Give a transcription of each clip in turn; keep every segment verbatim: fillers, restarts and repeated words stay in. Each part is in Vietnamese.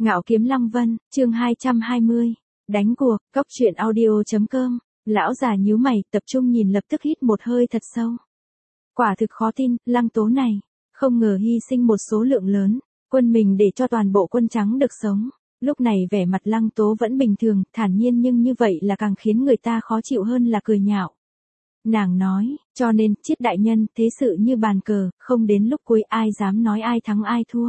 Ngạo Kiếm Lăng Vân, chương hai trăm hai mươi. Đánh cuộc, cốc truyện audio.com. Lão già nhíu mày, tập trung nhìn lập tức hít một hơi thật sâu. Quả thực khó tin, Lăng Tố này, không ngờ hy sinh một số lượng lớn, quân mình để cho toàn bộ quân trắng được sống. Lúc này vẻ mặt Lăng Tố vẫn bình thường, thản nhiên nhưng như vậy là càng khiến người ta khó chịu hơn là cười nhạo. Nàng nói, cho nên, Chiết đại nhân, thế sự như bàn cờ, không đến lúc cuối ai dám nói ai thắng ai thua.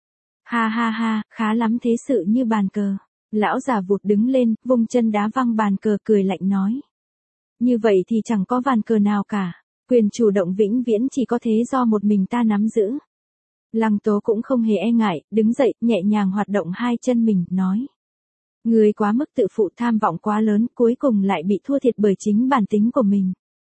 Ha ha ha, khá lắm, thế sự như bàn cờ. Lão già vụt đứng lên, vung chân đá văng bàn cờ, cười lạnh nói. Như vậy thì chẳng có bàn cờ nào cả. Quyền chủ động vĩnh viễn chỉ có thế do một mình ta nắm giữ. Lăng Tố cũng không hề e ngại, đứng dậy, nhẹ nhàng hoạt động hai chân mình, nói. Người quá mức tự phụ, tham vọng quá lớn, cuối cùng lại bị thua thiệt bởi chính bản tính của mình.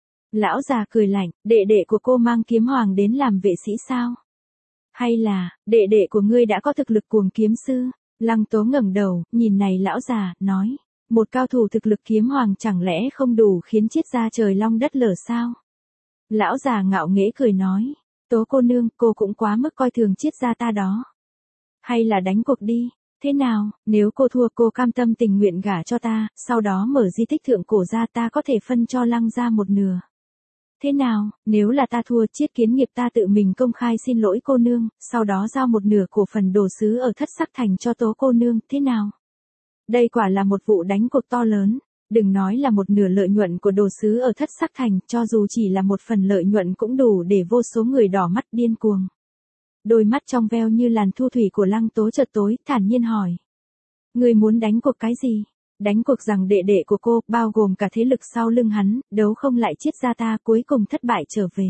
Lão già cười lạnh, đệ đệ của cô mang kiếm hoàng đến làm vệ sĩ sao? Hay là, đệ đệ của ngươi đã có thực lực cuồng kiếm sư? Lăng Tố ngẩng đầu, nhìn này lão già, nói. Một cao thủ thực lực kiếm hoàng chẳng lẽ không đủ khiến Chiết gia trời long đất lở sao? Lão già ngạo nghễ cười nói. Tố cô nương, cô cũng quá mức coi thường Chiết gia ta đó. Hay là đánh cuộc đi? Thế nào, nếu cô thua cô cam tâm tình nguyện gả cho ta, sau đó mở di tích thượng cổ ra, ta có thể phân cho Lăng gia một nửa. Thế nào, nếu là ta thua, Chiết Kiến Nghiệp ta tự mình công khai xin lỗi cô nương, sau đó giao một nửa cổ phần đồ sứ ở Thất Sắc Thành cho Tố cô nương, thế nào? Đây quả là một vụ đánh cuộc to lớn, đừng nói là một nửa lợi nhuận của đồ sứ ở Thất Sắc Thành, cho dù chỉ là một phần lợi nhuận cũng đủ để vô số người đỏ mắt điên cuồng. Đôi mắt trong veo như làn thu thủy của Lăng Tố chợt tối, thản nhiên hỏi. Người muốn đánh cuộc cái gì? Đánh cuộc rằng đệ đệ của cô, bao gồm cả thế lực sau lưng hắn, đấu không lại Chiết gia ta, cuối cùng thất bại trở về.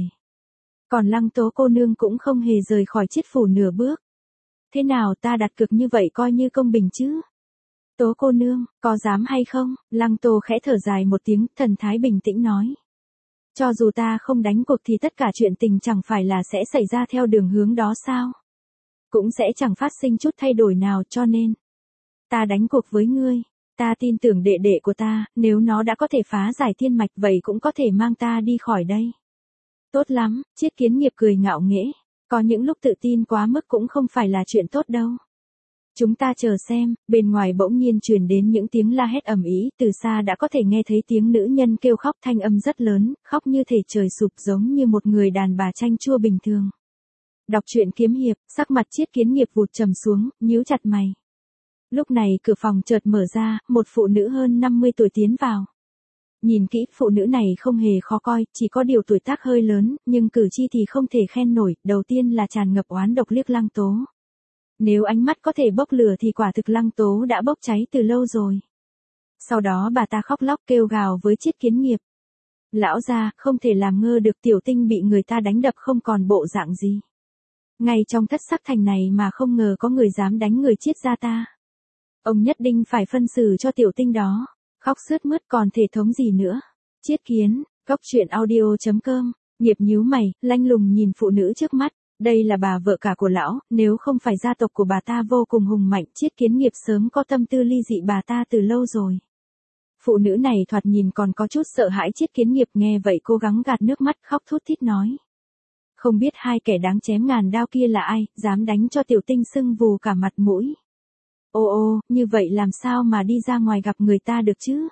Còn Lăng Tố cô nương cũng không hề rời khỏi Chiết phủ nửa bước. Thế nào, ta đặt cược như vậy coi như công bình chứ? Tố cô nương, có dám hay không? Lăng Tố khẽ thở dài một tiếng, thần thái bình tĩnh nói. Cho dù ta không đánh cuộc thì tất cả chuyện tình chẳng phải là sẽ xảy ra theo đường hướng đó sao? Cũng sẽ chẳng phát sinh chút thay đổi nào, cho nên. Ta đánh cuộc với ngươi. Ta tin tưởng đệ đệ của ta, nếu nó đã có thể phá giải thiên mạch vậy cũng có thể mang ta đi khỏi đây. Tốt lắm, Chiết Kiến Nghiệp cười ngạo nghễ. Có những lúc tự tin quá mức cũng không phải là chuyện tốt đâu. Chúng ta chờ xem, bên ngoài bỗng nhiên truyền đến những tiếng la hét ầm ĩ, từ xa đã có thể nghe thấy tiếng nữ nhân kêu khóc, thanh âm rất lớn, khóc như thể trời sụp, giống như một người đàn bà chanh chua bình thường. Đọc truyện kiếm hiệp, sắc mặt Chiết Kiến Nghiệp vụt trầm xuống, nhíu chặt mày. Lúc này cửa phòng chợt mở ra, một phụ nữ hơn năm mươi tuổi tiến vào. Nhìn kỹ, phụ nữ này không hề khó coi, chỉ có điều tuổi tác hơi lớn, nhưng cử chi thì không thể khen nổi, đầu tiên là tràn ngập oán độc liếc Lăng Tố. Nếu ánh mắt có thể bốc lửa thì quả thực Lăng Tố đã bốc cháy từ lâu rồi. Sau đó bà ta khóc lóc kêu gào với Chiết Kiến Nghiệp. Lão gia, không thể làm ngơ được, tiểu tinh bị người ta đánh đập không còn bộ dạng gì. Ngay trong Thất Sắc Thành này mà không ngờ có người dám đánh người Chiết gia ta. Ông nhất định phải phân xử cho tiểu tinh đó. Khóc sướt mướt còn thể thống gì nữa. Chiết Kiến, cốc truyện audio.com. Nghiệp nhíu mày, lanh lùng nhìn phụ nữ trước mắt. Đây là bà vợ cả của lão, nếu không phải gia tộc của bà ta vô cùng hùng mạnh, Chiết Kiến Nghiệp sớm có tâm tư ly dị bà ta từ lâu rồi. Phụ nữ này thoạt nhìn còn có chút sợ hãi Chiết Kiến Nghiệp, nghe vậy cố gắng gạt nước mắt, khóc thút thít nói. Không biết hai kẻ đáng chém ngàn đao kia là ai, dám đánh cho tiểu tinh sưng vù cả mặt mũi. Ô ô, như vậy làm sao mà đi ra ngoài gặp người ta được chứ?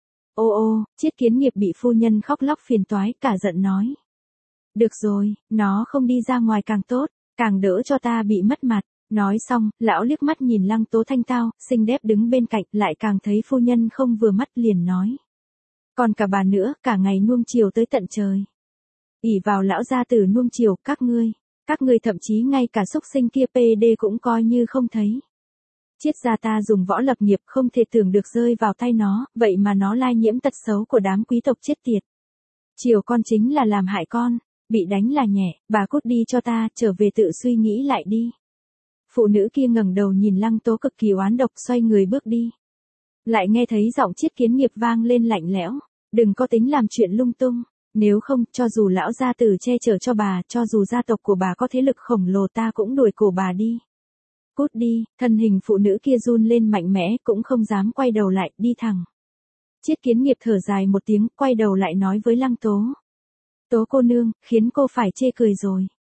Ô ô, Chiết Kiến Nghiệp bị phu nhân khóc lóc phiền toái, cả giận nói. Được rồi, nó không đi ra ngoài càng tốt, càng đỡ cho ta bị mất mặt. Nói xong, lão liếc mắt nhìn Lăng Tố thanh tao, xinh đẹp đứng bên cạnh, lại càng thấy phu nhân không vừa mắt, liền nói. Còn cả bà nữa, cả ngày nuông chiều tới tận trời. ỷ vào lão gia tử nuông chiều, các ngươi, các ngươi thậm chí ngay cả xúc sinh kia pê đê cũng coi như không thấy. Chiết gia ta dùng võ lập nghiệp, không thể tưởng được rơi vào tay nó, vậy mà nó lai nhiễm tật xấu của đám quý tộc chết tiệt. Chiều con chính là làm hại con, bị đánh là nhẹ, bà cút đi cho ta, trở về tự suy nghĩ lại đi. Phụ nữ kia ngẩng đầu nhìn Lăng Tố cực kỳ oán độc, xoay người bước đi. Lại nghe thấy giọng Chiết Kiến Nghiệp vang lên lạnh lẽo, đừng có tính làm chuyện lung tung, nếu không, cho dù lão gia tử che chở cho bà, cho dù gia tộc của bà có thế lực khổng lồ ta cũng đuổi cổ bà đi. Cút đi, thân hình phụ nữ kia run lên mạnh mẽ, cũng không dám quay đầu lại, đi thẳng. Chiết Kiến Nghiệp thở dài một tiếng, quay đầu lại nói với Lăng Tố. Tố cô nương, khiến cô phải chê cười rồi.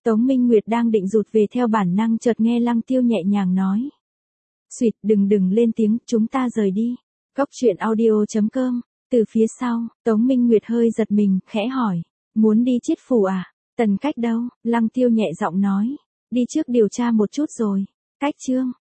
Tống Minh Nguyệt đang định rụt về theo bản năng chợt nghe Lăng Tiêu nhẹ nhàng nói. Xuyệt, đừng đừng lên tiếng, chúng ta rời đi. Cốc truyện audio chấm com. Từ phía sau, Tống Minh Nguyệt hơi giật mình, khẽ hỏi. Muốn đi Chiết Phủ à? Tần Cách đâu? Lăng Tiêu nhẹ giọng nói. Đi trước điều tra một chút rồi. Cách Trương.